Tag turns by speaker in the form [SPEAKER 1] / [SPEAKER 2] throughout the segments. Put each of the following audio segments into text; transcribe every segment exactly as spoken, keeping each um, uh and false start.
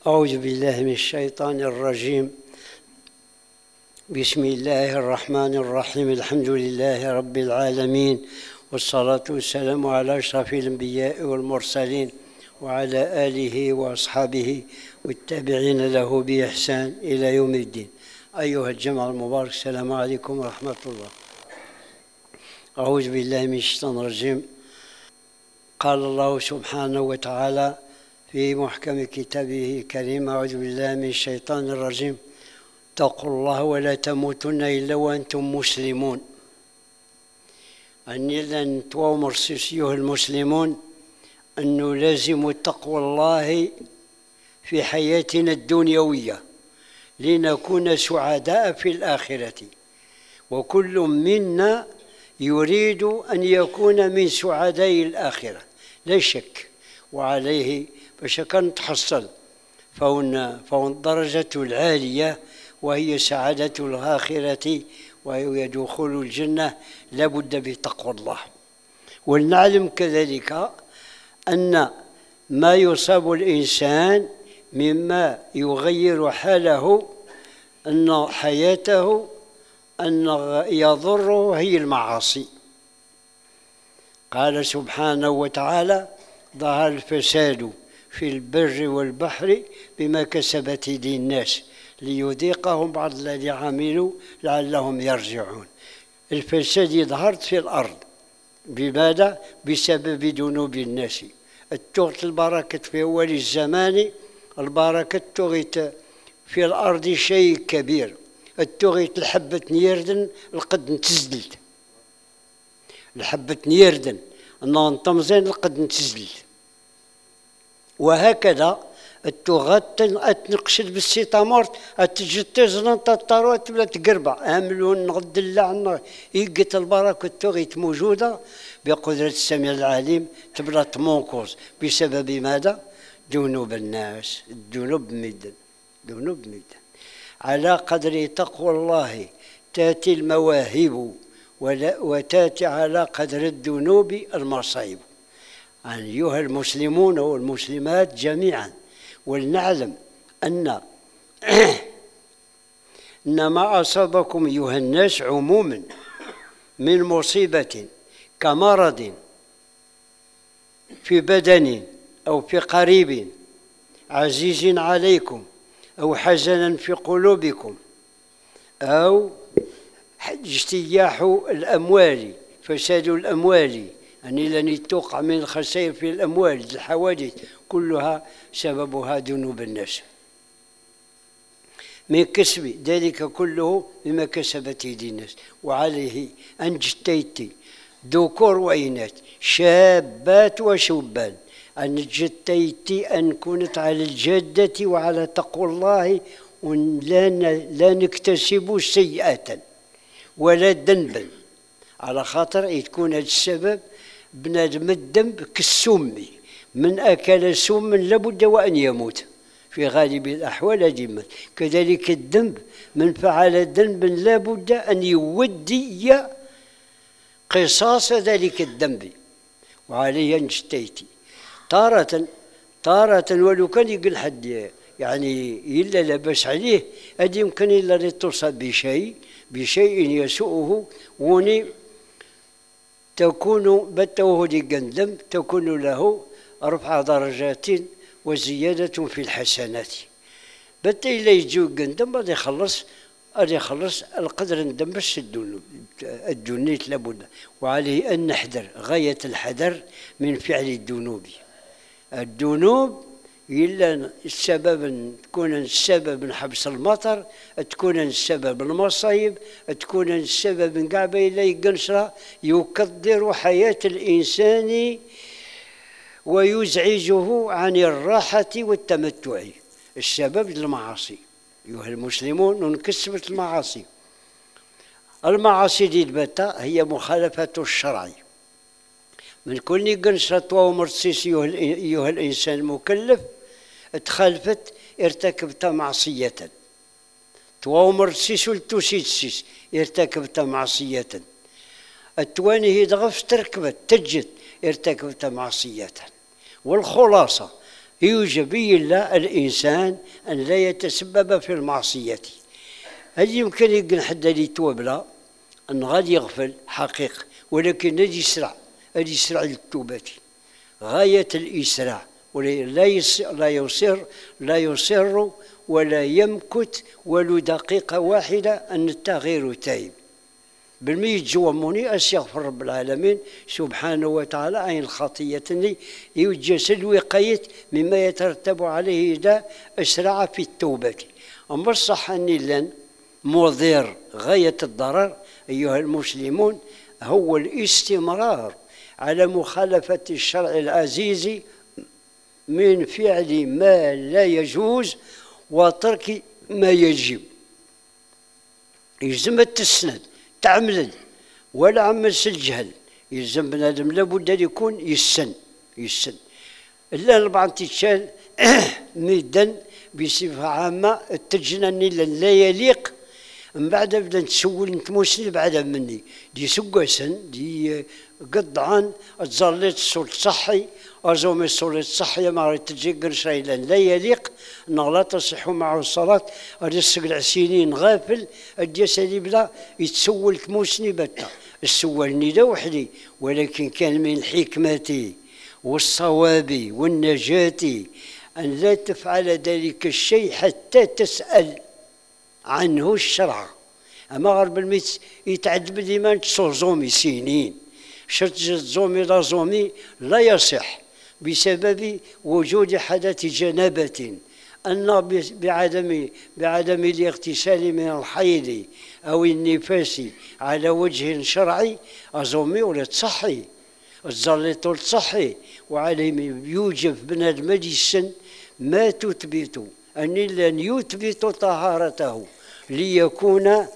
[SPEAKER 1] أعوذ بالله من الشيطان الرجيم. بسم الله الرحمن الرحيم. الحمد لله رب العالمين، والصلاة والسلام على أشرف الأنبياء والمرسلين وعلى آله وأصحابه والتابعين له بإحسان إلى يوم الدين. أيها الجمع المبارك، السلام عليكم ورحمة الله. أعوذ بالله من الشيطان الرجيم. قال الله سبحانه وتعالى في محكم كتابه الكريم: أعوذ بالله من الشيطان الرجيم، اتقوا الله ولا تموتن إلا وأنتم مسلمون. أني لن توامر سيسيوه المسلمون أنه لازم تقوى الله في حياتنا الدنيوية لنكون سعداء في الآخرة، وكل منا يريد أن يكون من سعداء الآخرة لا شك، وعليه باش كنتحصل فهن فهن الدرجة العالية وهي سعادة الآخرة وهي دخول الجنة لابد بتقوى الله. ولنعلم كذلك أن ما يصاب الإنسان مما يغير حاله أن حياته أن يضره هي المعاصي. قال سبحانه وتعالى: ظهر الفساد في البر والبحر بما كسبت يدي الناس ليذيقهم بعض الذي عملوا لعلهم يرجعون. الفساد يظهر في الأرض بماذا؟ بسبب ذنوب الناس. التغت البركة في أول الزمان، البركة تغت في الأرض شيء كبير. التغيت الحبة نيردن القد نتزدلت، الحبة نيردن نطمزين القد نتزدلت، وهكذا التغات تنقشد بالسيتامورت اتجتزن تطارو تبدا تقربع املون نغد اللعن يقت البركه التغيت موجوده بقدره السميع العليم تبدا تمونكوز بسبب ماذا؟ ذنوب الناس. الذنوب مدن ذنوب مدن. على قدر تقوى الله تاتي المواهب وتاتي على قدر الذنوب المصائب. أيها المسلمون والمسلمات جميعا، ولنعلم أن أن ما أصابكم أيها الناس عموما من مصيبة كمرض في بدن أو في قريب عزيز عليكم أو حزنا في قلوبكم أو اجتياح الأموال، فساد الأموال، يعني لن توقع من الخسائر في الأموال، الحوادث كلها سببها ذنوب الناس من كسب ذلك كله بما كسبت يدي الناس. وعليه أن جتيتي ذكور وإناث شابات وشبان أن جتيتي أن كنت على الجادة وعلى تقوى الله، ولا لا نكتسب سيئات ولا ذنبا، على خاطر تكون هذا السبب بنادم الذنب كالسم، من أكل سم لابد وأن يموت في غالب الأحوال هذه. كذلك الذنب من فعل ذنبا لابد أن يودي قصاص ذلك الذنب. وعليه نجتيتي تارة تارة ولو كان يقول حد يعني إلا لبس عليه هذه يمكن إلا توصل بشيء بشيء يسوءه وني تكون بتوه الذنب تكون له رفع درجات وزيادة في الحسنات. بت إلا يجيو الذنب غادي يخلص غادي يخلص القدر ندم بس الذنوب الدنيت لابد. وعليه أن نحذر غاية الحذر من فعل الذنوب. الذنوب إلا السبب تكون السبب من حبس المطر، تكون السبب المصايب، تكون السبب من كاع إلا يقنصرة يكدر حياة الإنسان ويزعجه عن الراحة والتمتع. السبب المعاصي. أيها المسلمون، انكسبت المعاصي. المعاصي دي البتة هي مخالفة الشرع. من كل قنصرة ومرسيس أيها الإنسان المكلف تخالفت ارتكبت معصية، تومرسيس ولتوسيتسيس ارتكبت معصية، التواني هي دغف تركبت تجت ارتكبت معصية. والخلاصة يوجب الله الإنسان أن لا يتسبب في المعصية. هل يمكن يقول حد اللي توبلا أن غادي يغفل حقيقة، ولكن غادي يسرع، غادي يسرع للتوبة غاية الإسراع، ولا يصر لا يصر لا يصر ولا يمكث ولو دقيقة واحدة أن التغيير تايب بالميت جواموني أستغفر رب العالمين سبحانه وتعالى عن الخطية اللي يوجسد وقاية مما يترتب عليه إذا أسرع في التوبة. أما الصح أني لن مضر غاية الضرر أيها المسلمون هو الاستمرار على مخالفة الشرع العزيز من فعل ما لا يجوز وترك ما يجب. يلزم التسند تعمل ولا عمل الجهل، يلزم بنادم لابد أن يكون يسن يسن إلا البعض تيتشال ميدان بصفة عامة التجنن لا يليق. من بعد بدا نتسول نتموسل بعد مني دي سكاسن دي قطعان تزليت الصوت الصحي أزومي الصوت الصحي ما تجي قرشاي لا يليق لا تصح معه الصلاة أرسق العسينين غافل الجسدي بلا يتسول تموسني بتا السولني لا وحدي، ولكن كان من الحكمة والصواب والنجاة أن لا تفعل ذلك الشيء حتى تسأل عنه الشرع. أما غرب الميت يتعذب الإيمان تصوزومي سنين شرط زومي لا زومي لا يصح بسبب وجود حدث جنابة، أن بعدم بعدم الاغتسال من الحيض أو النفاس على وجه شرعي أزومي ولا تصحي الزليط تصحي، وعليه يوجب بنادم السن ما تثبت أن لن يثبت طهارته ليكون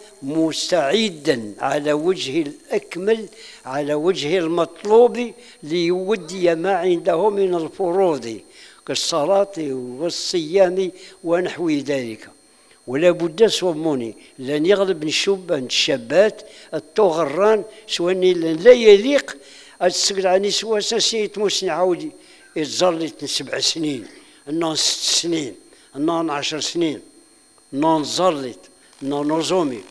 [SPEAKER 1] مستعدا على وجه الأكمل على وجه المطلوب ليودي ما عنده من الفروض كالصلاة والصيام ونحو ذلك. ولا بد صوموني لن يغلب الشب الشابات التغران سواء لا يليق السقل عني سواء سيت موسني عاودي يتزلط سبع سنين انه ست سنين انه عشر سنين انه نزلط انه نظومي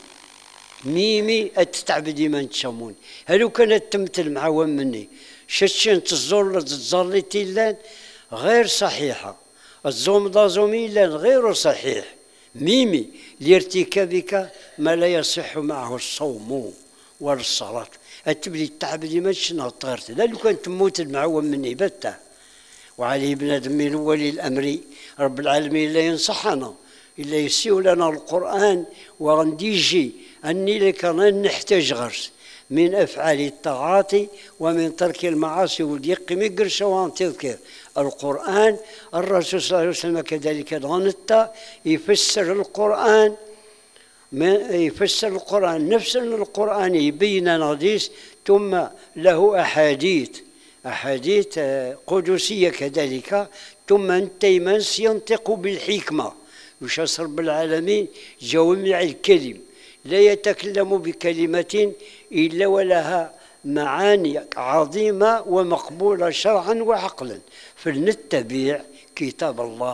[SPEAKER 1] ميمي اتتعبدي ما نتشمون. هلو كانت تمثل مع مني شتشين تزور تزلطي لان غير صحيحة، الزوم دا زومي لان غير صحيح ميمي لارتكابك ما لا يصح معه الصوم ولا الصلاة. التبدي التعبدي ما تشنطرت لا لو كان تموت المعوم مني بته. وعليه بنادم من ولي الأمر رب العالمين لا ينصحنا إلا يسيو لنا القرآن وغنديجي أني لك نحتاج غرس من أفعال الطاعات ومن ترك المعاصي والديق مقر سواء تذكر القرآن. الرسول صلى الله عليه وسلم كذلك غنطة يفسر القرآن يفسر القرآن نفسا القرآن يبين نضيس ثم له أحاديث أحاديث قدسية كذلك ثم انتيمنس ينطق بالحكمة وش رب العالمين جوامع الكلم لا يتكلم بكلمة إلا ولها معاني عظيمة ومقبولة شرعا وعقلا. فلنتبع كتاب الله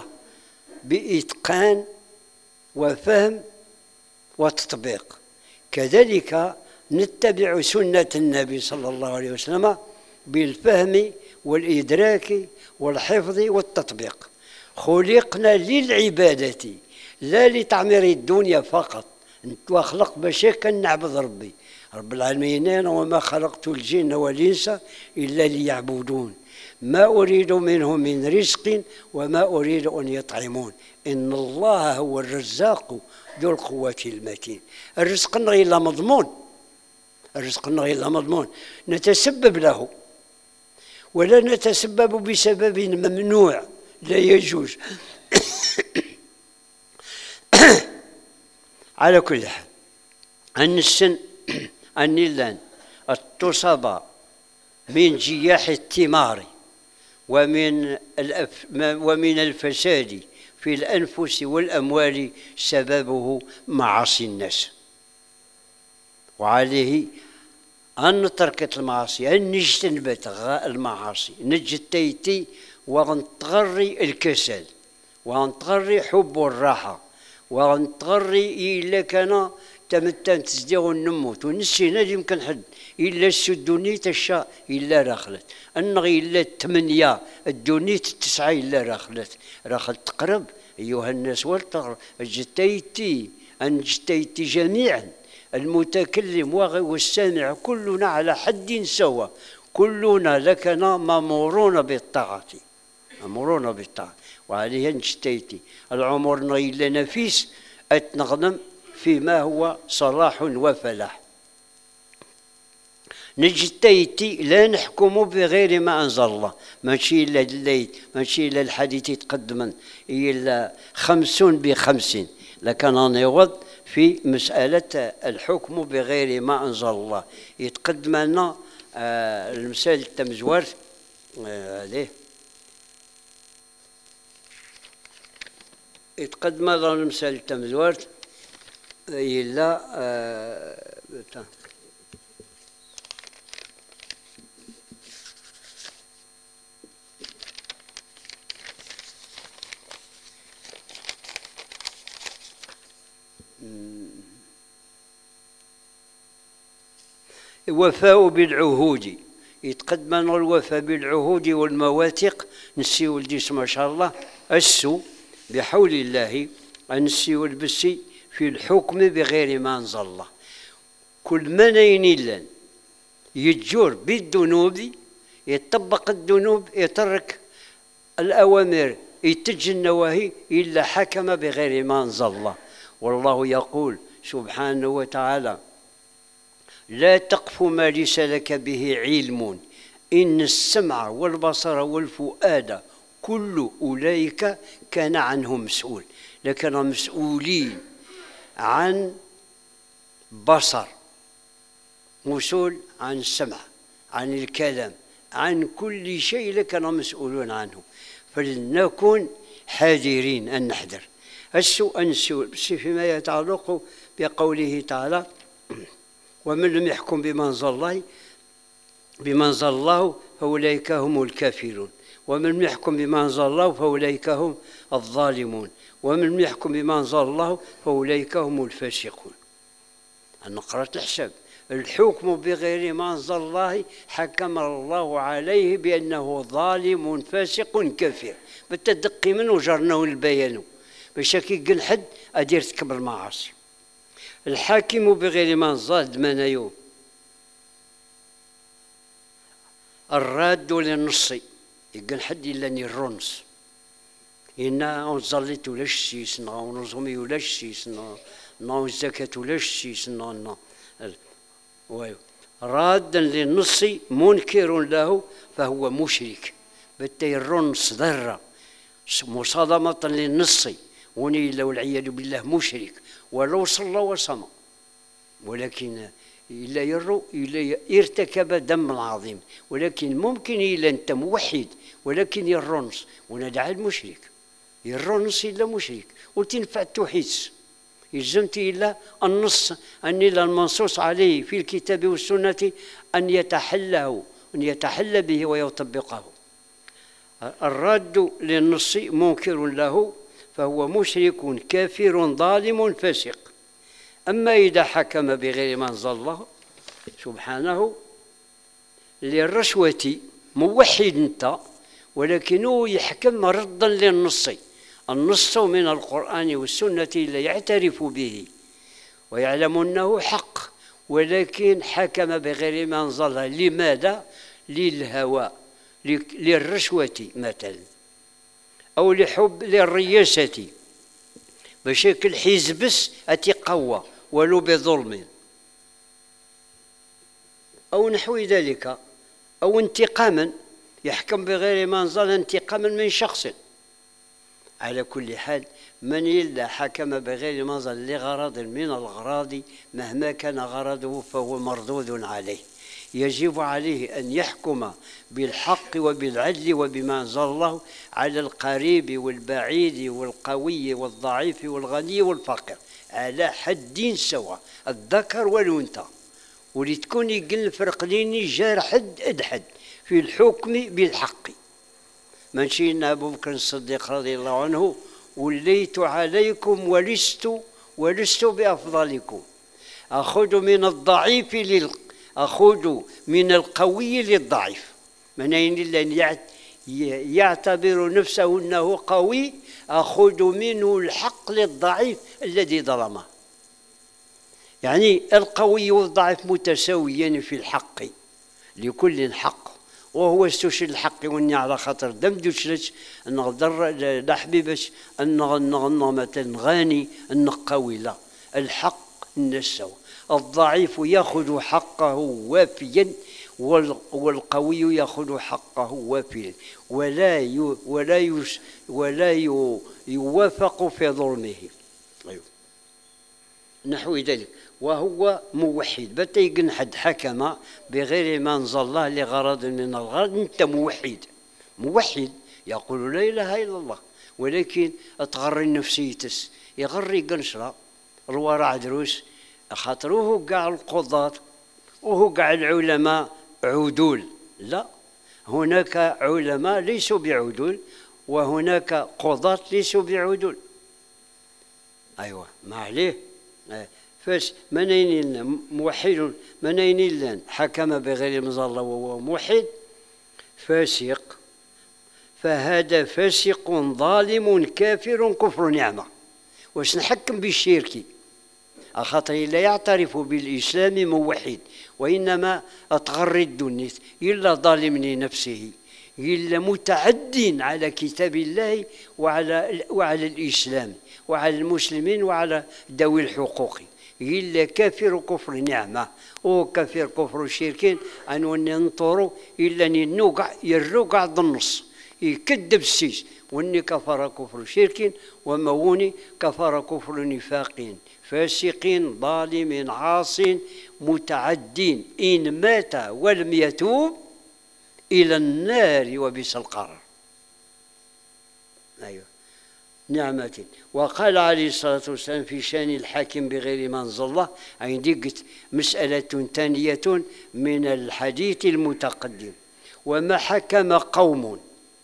[SPEAKER 1] بإتقان وفهم وتطبيق، كذلك نتبع سنة النبي صلى الله عليه وسلم بالفهم والإدراك والحفظ والتطبيق. خلقنا للعبادة لا لتعمير الدنيا فقط. انتوا خلق باش كنعبد ربي رب العالمين وما خلقت الجن والإنس إلا ليعبدون ما أريد منهم من رزق وما أريد أن يطعمون إن الله هو الرزاق ذو القوة المتين. الرزق غير مضمون الرزق غير مضمون نتسبب له ولا نتسبب بسبب ممنوع لا يجوز. على كل حال أن السن أن اللان التصاب من جياح الثمار ومن الأف ومن الفساد في الأنفس والأموال سببه معاصي الناس. وعليه أن تركت المعاصي أن نجتنبت المعاصي نجتيتي وغنتغري الكسل، وغنتغري حب الراحة، وغنتغري إلا كان تمتان تزديغ النموت ونسينا يمكن حد إلا السدوني تشا إلا راخلت أنغي إلا الثمانية الدوني التسعة إلا راخلت راخلت تقرب أيها الناس والتغر جتيتي أن جتيتي جميعا المتكلم والسامع كلنا على حد سواء، كلنا لكنا مامورون بالطاعة مامورون بالطاعة، وعليها نجتيتي العمر إلا نفيس أتنغنم فيما هو صلاح وفلاح. نجتيتي لا نحكم بغير ما أنزل الله، ماشي إلا الليل ماشي إلا الحديث يتقدم إلا خمسون بخمسين، لكن نوض في مسألة الحكم بغير ما أنزل الله يتقدم لنا آه المثال التمزور آه عليه يتقدم لنا المثال التمزور إلا آه وفاء بالعهود يتقدم لنا الوفاء بالعهود والمواثيق. نسي ولدي ما شاء الله السو بحول الله نسي والبسي في الحكم بغير ما أنزل الله، كل من ينيلن يتجور بالذنوب يطبق الذنوب يترك الأوامر يتج النواهي إلا حكم بغير ما أنزل الله. والله يقول سبحانه وتعالى لا تقف ما ليس لك به علم إن السمع والبصر والفؤاد كل أولئك كان عنه مسؤول. لكن مسؤولين عن بصر، مسؤول عن السمع، عن الكلام، عن كل شيء لكن مسؤولون عنه، فلنكن حذرين أن نحذر. السوء السوء فيما يتعلق بقوله تعالى ومن لم يحكم بما أنزل الله بما أنزل الله فأولئك هم الكافرون، ومن لم يحكم بما أنزل الله فأولئك هم الظالمون، ومن لم يحكم بما أنزل الله فأولئك هم الفاسقون. أنا قرأت الحساب الحكم بغير ما أنزل الله حكم الله عليه بأنه ظالم فاسق كافر، بالتدقي منه جرناه البيان باش كي حد أدير تكب المعاصي. الحاكم بغير ما أنزل دمانا يوم الراد للنص يقول حد إلا الرنص إنا وزلت ولا شيس نا ونظمي ولا شيس نا نا الزكاة ولا شيس نا نا رادا للنص منكر له فهو مشرك، بالتالي الرنص ذرة مصادمة للنص ونيلا والعياذ بالله مشرك ولو صلى وصمى، ولكن إلا يرو إلا ارتكب ذنب عظيم، ولكن ممكن إلا أنت موحد ولكن يرنص وندعى المشرك يرنص إلا مشرك وتنفع التوحيد يلزمت إلا النص أن إلا المنصوص عليه في الكتاب والسنة أن يتحله أن يتحلى به ويطبقه. الراد للنص منكر له فهو مشرك كافر ظالم فاسق. أما إذا حكم بغير ما أنزل الله سبحانه للرشوة موحد أنت ولكنه يحكم ردا للنص، النص من القرآن والسنة لا يعترف به ويعلم أنه حق، ولكن حكم بغير ما أنزل. لماذا؟ للهوى، للرشوة مثلا، أو لحب للرياسة بشكل حزبس أتقوى ولو بظلم أو نحو ذلك، أو انتقاما يحكم بغير ما أنزل انتقاما من شخص. على كل حال من إلا حكم بغير ما أنزل لغرض من الأغراض مهما كان غرضه فهو مردود عليه، يجب عليه أن يحكم بالحق وبالعدل وبما أنزل الله على القريب والبعيد والقوي والضعيف والغني والفقير على حد سواء، الذكر والأنثى، ولتكون يقل الفرق ليني جار حد أد حد في الحكم بالحق. ماشي ان ابو بكر الصديق رضي الله عنه وليت عليكم ولست ولست بافضلكم، اخذ من الضعيف لل اخذ من القوي للضعيف، من اين يعتبر نفسه انه قوي اخذ منه الحق للضعيف الذي ظلمه. يعني القوي والضعيف متساويان في الحق، لكل حق، وهو استشهد الحق واني على خاطر دم دوشلش نقدر لا حبيبش ان مثلا غاني ان قوي، لا، الحق نسوا، الضعيف ياخذ حقه وافيا والقوي ياخذ حقه وافيا، ولا يو ولا يش ولا يو يوافق في ظلمه. أيوه. نحو ذلك، وهو موحد، بتيقن حد حكم بغير ما انزل الله لغرض من الغرض، انت موحد، موحد يقول لا اله الا الله، ولكن تغري نفسيتس، يغري قنشره الورع دروس، خاطروه كاع القضاة وهو كاع العلماء عدول، لا، هناك علماء ليسوا بعدول وهناك قضاة ليسوا بعدول. ايوه ما عليه. فاش منين موحد منين حكم بغير ما انزل الله وهو موحد فاسق، فهذا فاسق ظالم كافر كفر نعمه. واش نحكم بالشرك؟ خاطر لا يعترف بالاسلام موحد، وانما اتغرد الناس الا ظالم لنفسه، الا متعد على كتاب الله وعلى وعلى الاسلام وعلى المسلمين وعلى ذوي الحقوق، إلا كافر كفر نعمة أو كافر كفر شركين أنو ننطروا إلا نوقع يرقع بالنص يكذب السيس، واني كفر كفر شرك وموني كفر كفر نفاق فاسقين ظالم عاص متعدين إن مات ولم يتوب إلى النار وبئس القرار. أيوه نعمة. وقال عليه الصلاة والسلام في شأن الحاكم بغير ما أنزل الله، عندي قلت مسألة ثانية من الحديث المتقدم، وما حكم قوم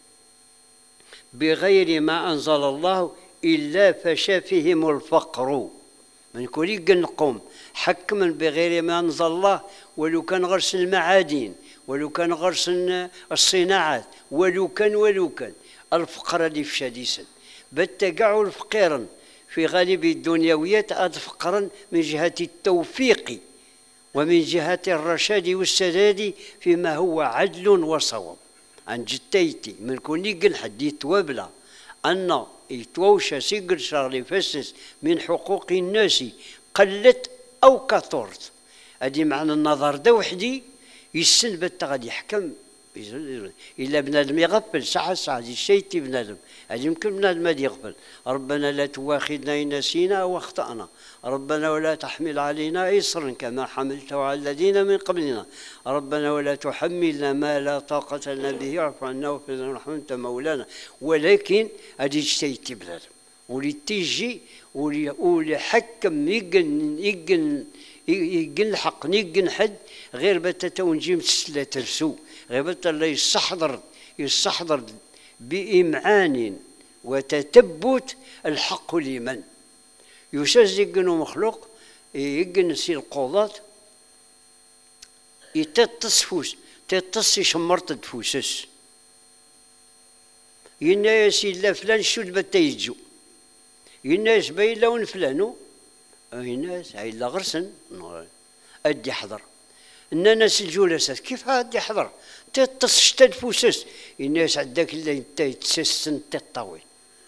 [SPEAKER 1] بغير ما أنزل الله إلا فشى فيهم الفقر. من كل قوم حكما بغير ما أنزل الله، ولو كان غرس المعادن، ولو كان غرس الصناعات، ولو كان ولو كان الفقر اللي في شديسا بتقعوا الفقيرا في غالب الدنيويات فقرا من جهة التوفيق ومن جهة الرشاد والسداد فيما هو عدل وصواب. عن جتيتي من كوني قل حد يتوابلا أن يتوشى سيقر شغلي فسس من حقوق الناس قلت أو كثرت، هذه معنى النظر ده وحدي يسن بتا غادي يحكم إلا بنادم يغفل ساعة ساعة دي شيتي بنادم، هذا يمكن بنادم هذا يغفل. ربنا لا تواخذنا إن نسينا أو أخطأنا، ربنا ولا تحمل علينا إصرا كما حملته على الذين من قبلنا، ربنا ولا تحملنا ما لا طاقة لنا به واعف عنا واغفر لنا وارحمنا أنت مولانا. ولكن هذه شيتي بنادم ولي تيجي ولي ولي حكم يقن يقن يقن الحق يقن حد غير بتا ونجي مسلا ترسو، غير بتا الله يستحضر يستحضر بإمعان وتتبت الحق لمن يساز يقنو مخلوق يقن سي القضاة يتتص فوس تتص يشمرت تفوسس يناس إلا فلان شو بتا يجو يناس باين لون فلانو يناس إلا غرسن أدي حضر الناس الجلسات كيف هادي يحضر تتص شتد فوسس الناس عندك اللي انت يتسسن تطويل.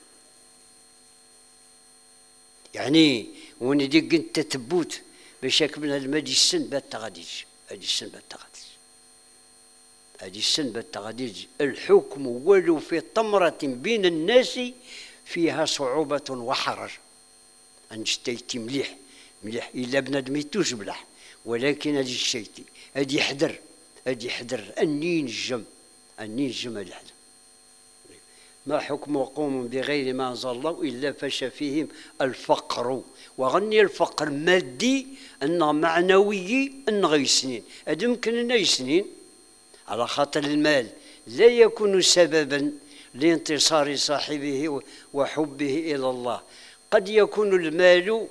[SPEAKER 1] يعني وين ديك انت تبوت باش من المادي السن بات غاديج، هادي السن بات غاديج، هادي السن بات غاديج. الحكم ولو في طمرة بين الناس فيها صعوبة وحرج. انشتيتي مليح مليح إلا بنادم يتوجبلح، ولكن هذه الشيتي هذه يحذر هذه يحذر أني نجم أني نجم هذه يحذر. ما حكم قوم بغير ما أنزل الله إلا فشى فيهم الفقر. وغني الفقر مادي أن معنوي أن غير سنين، هذا يمكن أن يسنين على خاطر المال لا يكون سببا لانتصار صاحبه وحبه إلى الله. قد يكون المال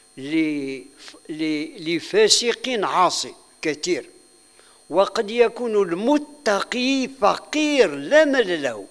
[SPEAKER 1] لفاسق عاصي كثير، وقد يكون المتقي فقير لا مال له.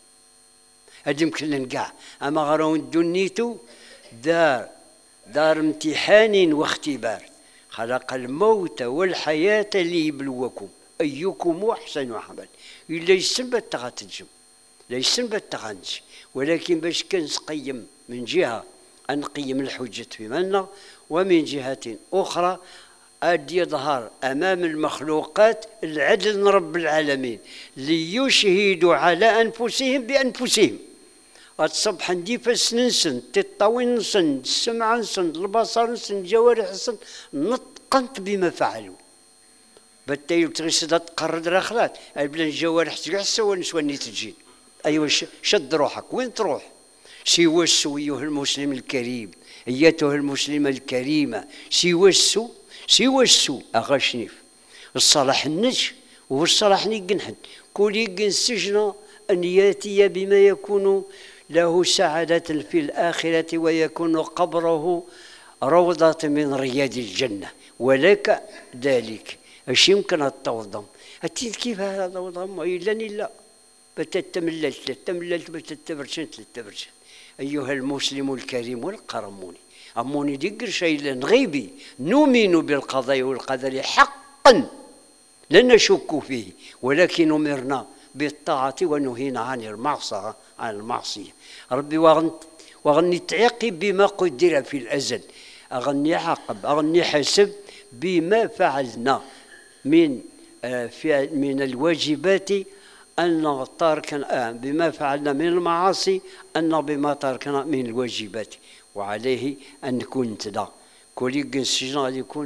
[SPEAKER 1] هذا يمكن كاع. أما غير دنيتو دار دار امتحان واختبار، خلق الموت والحياة ليبلوكم أيكم أحسن عملا. إلا يسنبت تغتنجم لا يسنبت تغنج، ولكن باش كنقيم من جهة أنقيم الحجة في منا، ومن جهة أخرى أدي يظهر أمام المخلوقات العدل رب العالمين ليشهدوا على أنفسهم بأنفسهم. الصبح ندي فاس ننسن تطاوين نسن السمع نسن البصر نسن الجوارح نسن نطقنت بما فعلوا. بالتالي تغسل تقرد راخلات بلا الجوارح تقعس ونسواني تجي. أيوة شد روحك وين تروح؟ سيوسوا أيها المسلم الكريم، أيتها المسلمة الكريمة، سيوسوا سيوسوا أغاشنيف الصلاح النج والصلاح نيقنحن كل يقن السجن أن ياتي بما يكون له سعادة في الآخرة ويكون قبره روضة من رياض الجنة. ولك ذلك اش يمكن التوضم أتيت كيف هذا التوضم إلا إلا بتتمللت تتمللت بتتبرشن تتبرشن. أيها المسلم الكريم والقرموني أموني ديقر شيء غيبي نؤمن بالقضاء والقدر حقا لا نشك فيه، ولكن أمرنا بالطاعة ونهينا عن المعصية عن المعصية. ربي وغني تعاقب بما قدر في الأزل، أغني عاقب أغني حسب بما فعلنا من من الواجبات أن تركنا بما فعلنا من المعاصي أن بما تركنا من الواجبات. وعليه أن نكون تدا كل يقن السجن غادي يكون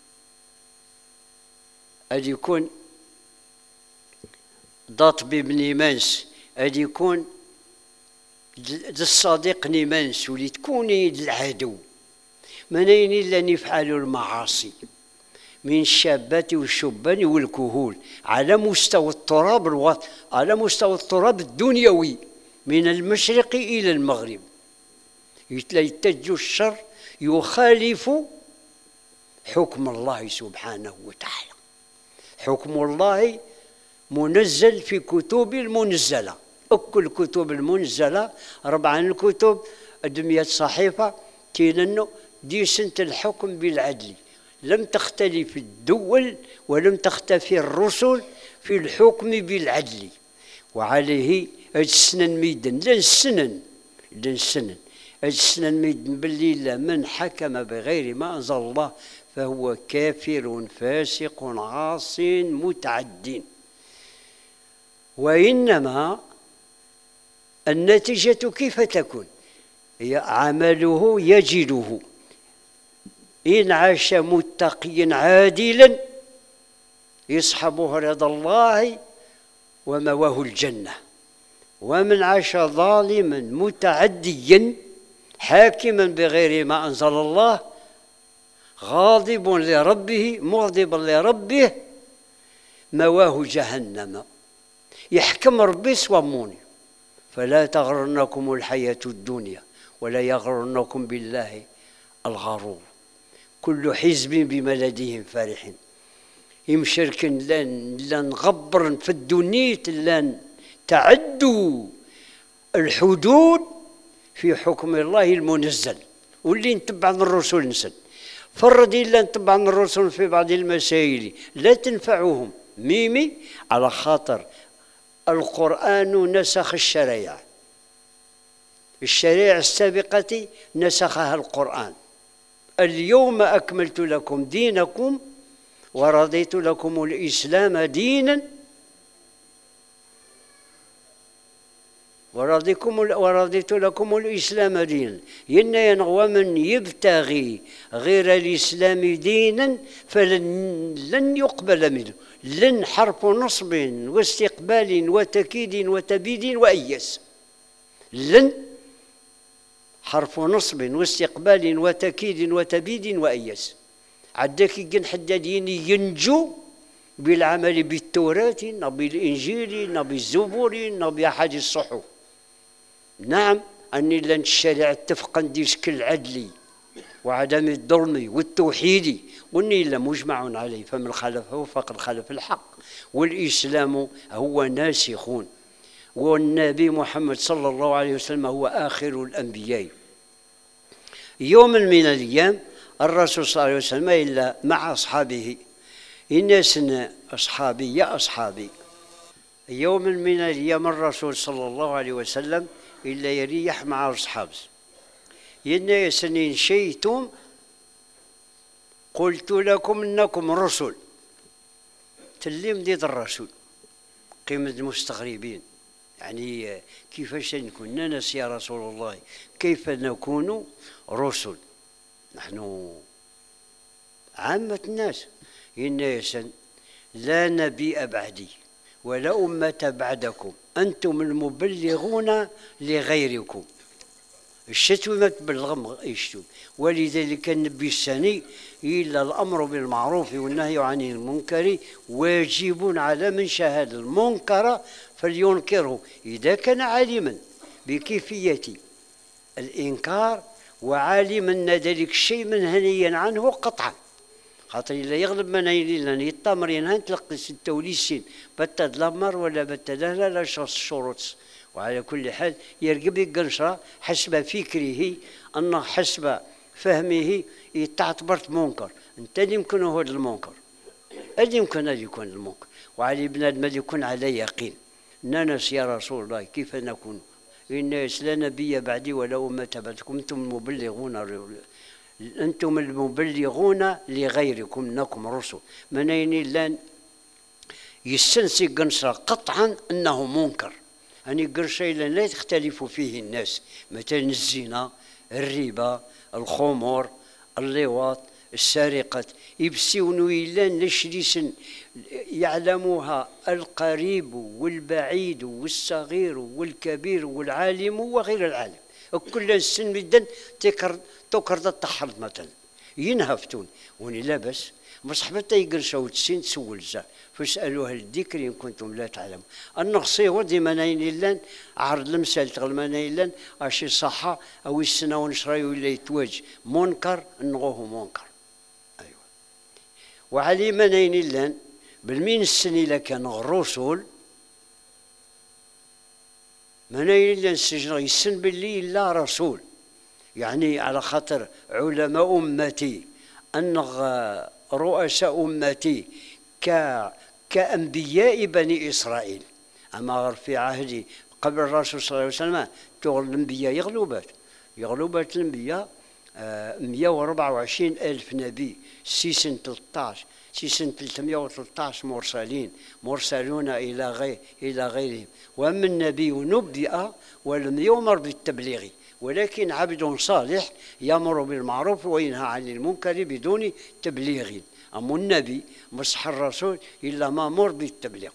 [SPEAKER 1] غادي يكون ضاط بابن مانس، غادي يكون الصديق نيمانس ولي تكوني العدو. منين إلا نفعلوا المعاصي من الشابات والشبان والكهول على مستوى التراب الوط... على مستوى التراب الدنيوي من المشرق إلى المغرب يتج الشر يخالف حكم الله سبحانه وتعالى. حكم الله منزل في كتب المنزلة، أكل الكتب المنزلة ربعا الكتب دمية صحيفة كاين دي سنة الحكم بالعدل. لم تختلف الدول ولم تختفي الرسل في الحكم بالعدل. وعليه السنن ميدن لا السنن لا السنن السنن ميدن بالليل من حكم بغير ما أنزل الله فهو كافر فاسق عاص متعد. وإنما النتيجة كيف تكون؟ هي عمله يجده. إن عاش متقيا عادلا يصحبه رضا الله ومواه الجنة، ومن عاش ظالما متعديا حاكما بغير ما أنزل الله غاضب لربه مغضبا لربه مواه جهنم. يحكم ربي صوموني فلا تغرنكم الحياة الدنيا ولا يغرنكم بالله الغرور. كل حزب بما لديهم فرحين. يمشركن لن لن غبر في الدنيا لن تعدوا الحدود في حكم الله المنزل واللي نتبع الرسل نسن. فرد إلا نتبع الرسل في بعض المسائل لا تنفعهم ميمي على خاطر القرآن نسخ الشريعة. الشريعة السابقة نسخها القرآن. اليوم أكملت لكم دينكم ورضيت لكم الإسلام دينا ورضيكم ورضيت لكم الإسلام دينا. ين ينغوى من يبتغي غير الإسلام دينا فلن لن يقبل منه. لن حرف نصب واستقبال وتكيد وتبيد وأيس. لن حرف نصب واستقبال وتكيد وتبيد وأيس. عداك يقن حدادين ينجو بالعمل بالتوراة نبي الإنجيل نبي الزبور نبي أحد الصحف. نعم أني لن الشريعة اتفق ندير شكل عدلي وعدم الظلم والتوحيد، واني لا مجمع عليه، فمن خالفه فقد خالف الحق، والإسلام هو ناسخ، والنبي محمد صلى الله عليه وسلم هو آخر الأنبياء. يوم من الأيام الرسول صلى الله عليه وسلم إلا مع أصحابه، الناس أصحابي يا أصحابي. يوم من الأيام الرسول صلى الله عليه وسلم إلا يريح مع أصحابه، الناس إن شئتم قلت لكم إنكم رسل. تلم ديت الرسول قيمة المستغربين، يعني كيفاش نكون ناس يا رسول الله، كيف نكون رسل؟ نحن عامة الناس الناس لا نبي بعدي ولا أمة بعدكم، أنتم المبلغون لغيركم. الشتوى ما تبلغ يشتو، ولذلك النبي الثاني إلا الأمر بالمعروف والنهي عن المنكر واجب على من شاهد المنكر فلينكره إذا كان عالما بكيفية الإنكار وعالما أن ذلك الشيء منهنيا عنه قطعا. خاطر إلا يغلب من يلان يطمر ينهن تلقي ستة وليسين بتد لمر ولا بتد لا لا شروط. وعلى كل حال يرقب القنشرة حسب فكره، أنه حسب فهمه تعتبرت منكر، أنت اللي يمكن هو المنكر، اللي يمكن أن يكون المنكر، وعلى بنادم اللي يكون على يقين. ناس يا رسول الله كيف نكون؟ الناس لا نبي بعدي ولا أمة بعدكم، أنتم المبلغون أنتم المبلغون لغيركم إنكم رسل. منين لان يستنسي قنصرة قطعا أنه منكر، يعني قرشة لا يختلف فيه الناس، مثلا الزنا، الربا، الخمور، اللواط، السرقة، يبسيون ويلان لشريس يعلمها القريب والبعيد والصغير والكبير والعالم وغير العالم، كل السن بدن تكر تكر التحرض مثلا ينهفتون وني لا بس مصحبة يقرشوا وتسين تسول زا فاسألوا أهل الذكر إن كنتم لا تعلمون. النقصي ودي مناين لان عرض المثال تغل مناين لان أشي صحة أو السنة ونشري ولا يتواج منكر نغوه منكر. أيوة. وعلي مناين لان بالمين السنة إلا كان الرسول مناين لان السجن يسن باللي لا رسول، يعني على خاطر علماء أمتي أن رؤساء أمتي كأنبياء بني إسرائيل. أما في عهد قبل الرسول صلى الله عليه وسلم تغل الأنبياء يغلوبات يغلوبات الأنبياء مئة وأربعة وعشرين ألف نبي، سيسن ثلاثطاش سيسن ثلاثمئة وثلاثطاش مرسلين مرسلون إلى غير إلى غيرهم، وأما النبي نبئ ولم يؤمر بالتبليغ، ولكن عبد صالح يأمر بالمعروف وينهى عن المنكر بدون تبليغ. أما النبي مصح الرسول إلا مأمور بالتبليغ.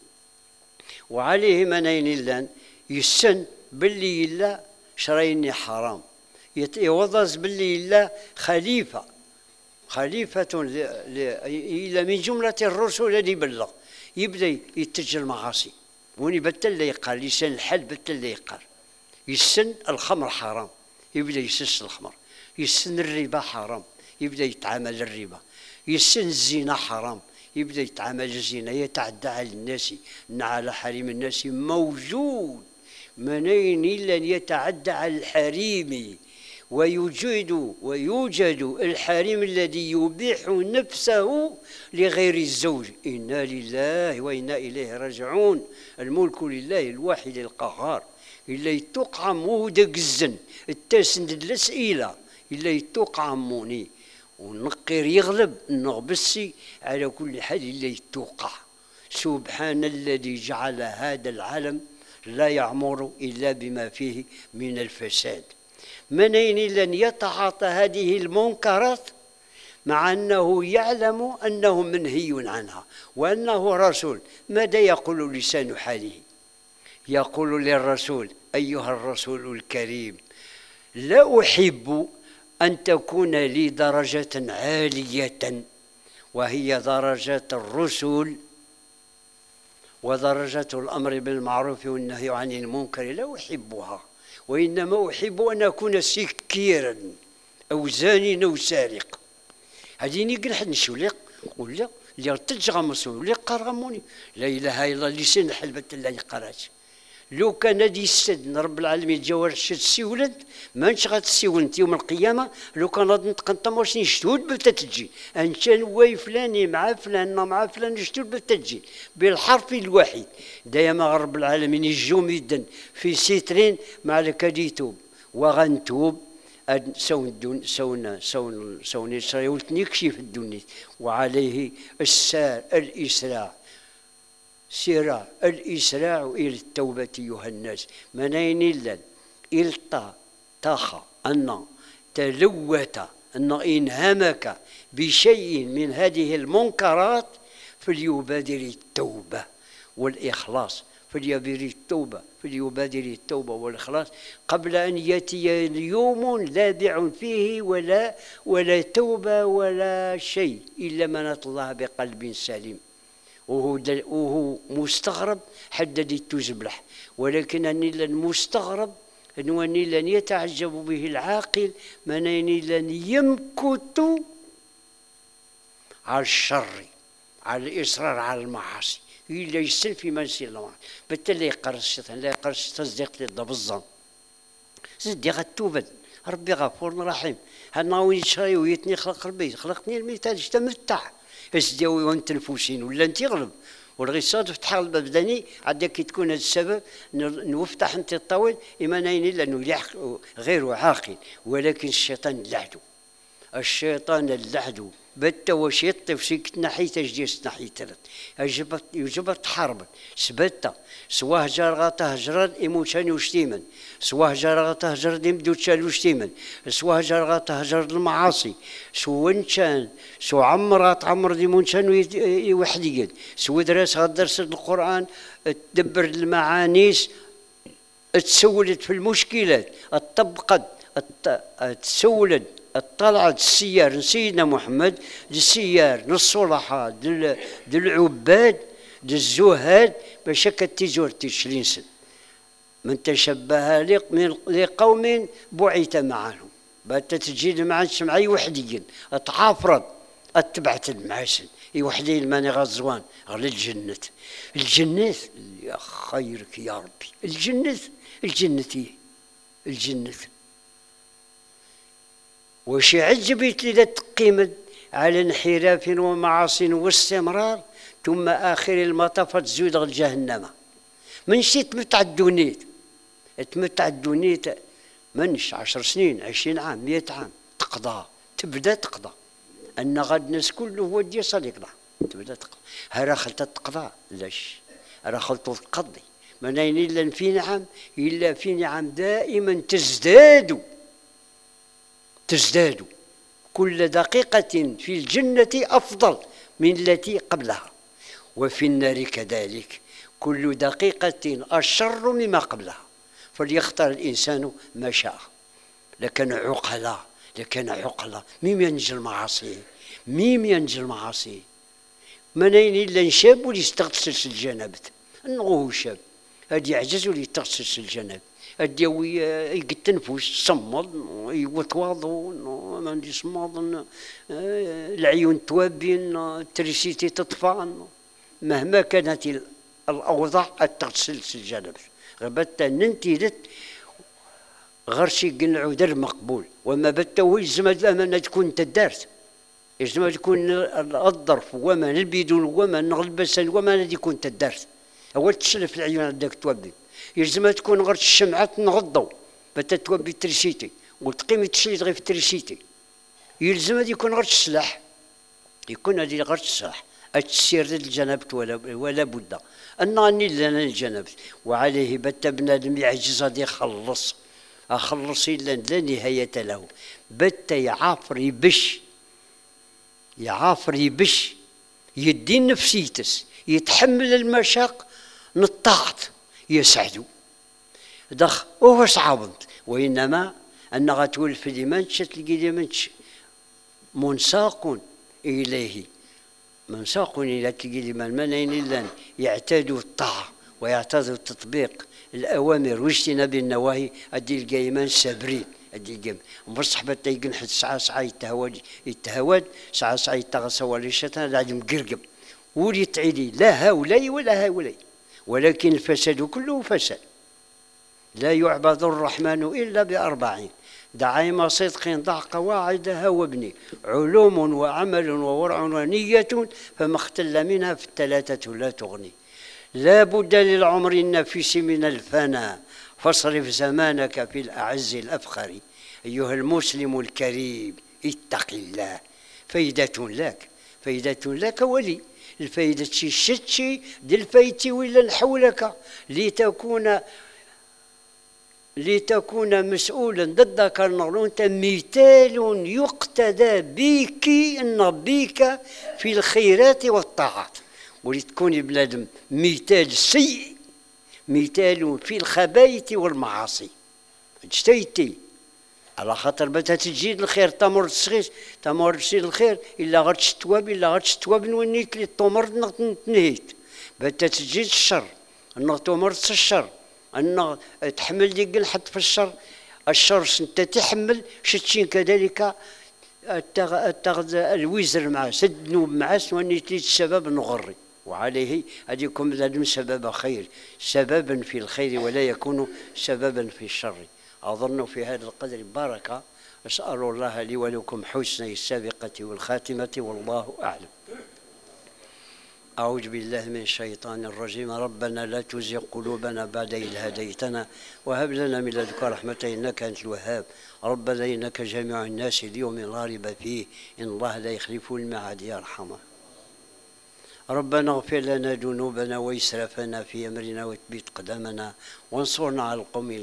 [SPEAKER 1] وعليه منين لان يسن باللي إلا شريني حرام، يوضز باللي إلا خليفة خليفة إلى من جملة الرسل اللي بلغ يبدأ يتجه المعاصي وني بتل يقال لسان الحل بتل يقال. يسن الخمر حرام يبدأ يسس الخمر، يسن الربا حرام يبدأ يتعامل الربا، يسن الزنا حرام يبدأ يتعامل الزنا، يتعدى على الناس على حريم الناس موجود. منين إلا أن يتعدى على الحريم ويوجد ويوجد الحريم الذي يبيح نفسه لغير الزوج. إنا لله وإنا إليه راجعون، الملك لله الواحد القهار. إلا يتوقع مودك الزن التاسند الأسئلة إلا يتوقع موني ونقير يغلب نغبسي على كل حال إلا يتوقع. سبحان الذي جعل هذا العالم لا يعمر إلا بما فيه من الفساد. منين لن يتعاطى هذه المنكرات مع أنه يعلم أنه منهي عنها وأنه رسول. ماذا يقول لسان حاله؟ يقول للرسول: أيها الرسول الكريم، لا أحب أن تكون لي درجة عالية وهي درجة الرسل ودرجة الأمر بالمعروف والنهي عن المنكر، لا أحبها، وإنما أحب أن أكون سكيرا أو زانيا أو سارق. هذه نيقل حد نشوليق ولا اللي ارتج غمصون ولا قرغموني لا إله إلا الله لسان الحلبة الله يقرات. لو كان هادي السد رب العالمين جوار الشد سيولد ما نش غتسيولنت يوم القيامة. لو كان غادي نطق انت واش نشتود بتتجي انت واي فلاني مع فلان مع فلان نشتود بتتجي بالحرف الواحد. دايما رب العالمين يجوم يدن في سترين مع الكاديتوب وغنتوب سون دون سون سون سون إسرائيل نكشف الدنيا وعليه السار الإسراع سراع الإسراع إلى التوبة أيها الناس. منين إلا إلطا تاخا أن تلوت أن انهمك بشيء من هذه المنكرات فليبادر التوبة والإخلاص فليبادر التوبة فليبادر التوبة والإخلاص قبل أن يأتي يوم لا بيع فيه ولا ولا توبة ولا شيء إلا من أتى الله بقلب سليم. وهو, وهو مستغرب حدد التزبلح، ولكن أني لن مستغرب أني لن يتعجب به العاقل من أني لن يمكت على الشر على الإصرار على المعاصي إلا يسل في منسي الله. بالتالي يقرص الشيطان لا يقرص الشيطان صديق لي بالظن زدي غتوبد ربي غفور رحيم. هنا وين شراي ويتني خلق ربي خلقني المثال تمتع اسديوي وانت نفوسين ولا انت يغلب والغصاد فتح الباب داني عاد كي تكون هذا السبب نفتح انت الطاول اما ناين لانه غير عاقل. ولكن الشيطان لعدو الشيطان اللعدو بت واش يطيف سيك ناحيته جديس ناحيته يجب يجب تحارب سبته سواه جار تهجر ايموشان وشتيمن سواه جار تهجر ديم دوتشال وشتيمن سواه جار تهجر المعاصي سو كان سو عمرات عمر ديمونشان وحديا سو درس درس القران تدبر المعانيس تسولد في المشكلات الطبقد تسولد الطلعة السيار سيدنا محمد للسيار للصلحاء للعباد للزهاد باش كتيجور تيشلين سن من تشبه لقوم بعث معهم بات تجي ما عادش معي وحديا اتعافرض اتبعت المعسن يوحدي الماني غزوان غير الجنة الجنة يا خيرك يا ربي الجنة الجنة الجنة وش عجبت لي تقيمد على انحراف ومعاصي واستمرار ثم آخر المطاف تزود جهنم. من شي تمتع الدونيت تمتع الدونيت منش عشر سنين عشرين عام مئة عام تقضى تبدا تقضى أن غاد الناس كله هو دي صديقنا تبدا تقضى هرا خلت تقضى لاش هرا خلتو تقضي ما ناين إلا في نعم إلا في نعم دائما تزداد تزداد كل دقيقة في الجنة أفضل من التي قبلها وفي النار كذلك كل دقيقة أشر مما قبلها. فليختار الإنسان ما شاء. لكن عقلاء لكن عقلاء ميم ينجي المعاصي ميم ينجي المعاصي منين إلا نشاب ولي يستغسل الجنابة نغوه شاب هادي يعجز ولي يستغسل الجنابة الديوي يقتنفوش صمد يتواضو ما ندي صمد العيون توابين التريسيتي تطفى مهما كانت الاوضاع تغسل الجانب غبت ننتيدت غرشي قنعو در مقبول وما بتو يلزم الامانه تكون تدارت يلزم تكون الظرف وما البدون وما البسل وما الذي يكون تدارت اول تشرف العيون عندك توابين يلزم تكون غير الشمعة نغضو بتتوبي تريسيتي وتقيم تشيد غير في تريسيتي يلزم يكون غير السلاح يكون هذه غير السلاح التسير للجنابة ولا ولا بد أنني لنا الجنابة وعليه بت بنادم يعجز هذا يخلص أخلص إلا لا نهاية له بت يعافر يبش يعافر يبش يدي نفسيتس يتحمل المشاق نطاعت يسعدوا دخ وهو صعبت وإنما أن غتولف لمن تلقي لمن منساق إليه منساق إلى تلقي لمن منين إلا يعتادوا الطاعة ويعتادوا التطبيق الأوامر واجتناب النواهي أدي القايمان سابرين أدي القايم مصح بتايقن حد ساعة ساعة يتهواد يتهواد ساعة ساعة يتغسى وليشتنا لعد مقرقب ولي تعيدي لا هؤلاء ولا هؤلاء، ولكن الفساد كله فساد. لا يعبد الرحمن إلا بأربعين: دعيم صدق ضع قواعدها وابني، علوم وعمل وورع ونية، فما اختل منها في الثلاثة لا تغني. لا بد للعمر النفيس من الفنا، فاصرف زمانك في الأعز الأفخر. أيها المسلم الكريم اتق الله، فايدة لك فايدة لك ولي الفايدة شتشي ديال الفايتي ولا نحولك لتكون لتكون مسؤولا ضدك النار. أنت مثال يقتدى بك ان بك في الخيرات والطاعات، ولتكون بلادم مثال سيء، مثال في الخبائث والمعاصي. اجتهدتي على خاطر باتا تجي الخير تمر الصغير تمر تجي الخير الا غتشتواب الا غتشتواب نونيت لي تمر تنهيت باتا تجي الشر انه تمر الشر ان تحمل ديك الحد في الشر الشر انت تحمل شتشين كذلك التغذ الوزر مع سد نوب مع سوانيت لي السبب نغري. وعليه أديكم لازم سبب خير، سببا في الخير ولا يكون سببا في الشر. أظن في هذا القدر بركة. أسأل الله لي ولكم حسن السابقة والخاتمة، والله أعلم. أعوذ بالله من الشيطان الرجيم. ربنا لا تزغ قلوبنا بعد إذ هديتنا وهب لنا من لدنك رحمة إنك أنت الوهاب. ربنا إنك جامع الناس ليوم لا ريب فيه إن الله لا يخلف الميعاد يا أرحمه. ربنا اغفر لنا ذنوبنا وإسرافنا في أمرنا وثبت قدمنا وانصرنا على القوم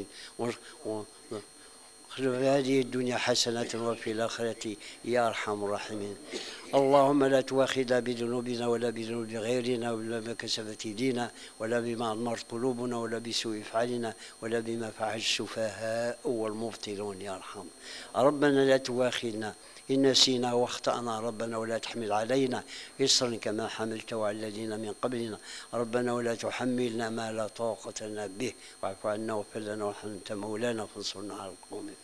[SPEAKER 1] في هذه الدنيا حسنة وفي الآخرة يا أرحم الراحمين. اللهم لا تؤاخذنا بذنوبنا ولا بذنوب غيرنا ولا بما كسبت يدينا ولا بما أضمرت قلوبنا ولا بسوء أفعالنا ولا بما فعل السفهاء والمبطلون يا أرحم. ربنا لا تؤاخذنا إن نسينا واخطأنا ربنا ولا تحمل علينا إصرا كما حملته على الذين من قبلنا. ربنا ولا تحملنا ما لا طاقة لنا به واعف عنا واغفر لنا وارحمنا أنت مولانا فانصرنا على قومك.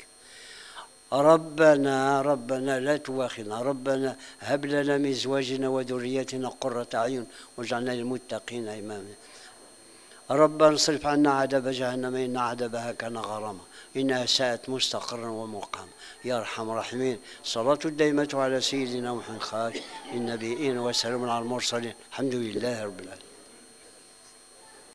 [SPEAKER 1] ربنا ربنا لا تؤاخذنا. ربنا هب لنا من أزواجنا وذريتنا قرة أعين واجعلنا للمتقين إماما. ربنا اصرف عنا عذاب جهنم إن عذابها كان غراما إنها ساءت مستقرا ومقاما يا أرحم الراحمين. صلاة الدائمة على سيدنا محمد خاتم النبيين وسلام على المرسلين الحمد لله رب العالمين.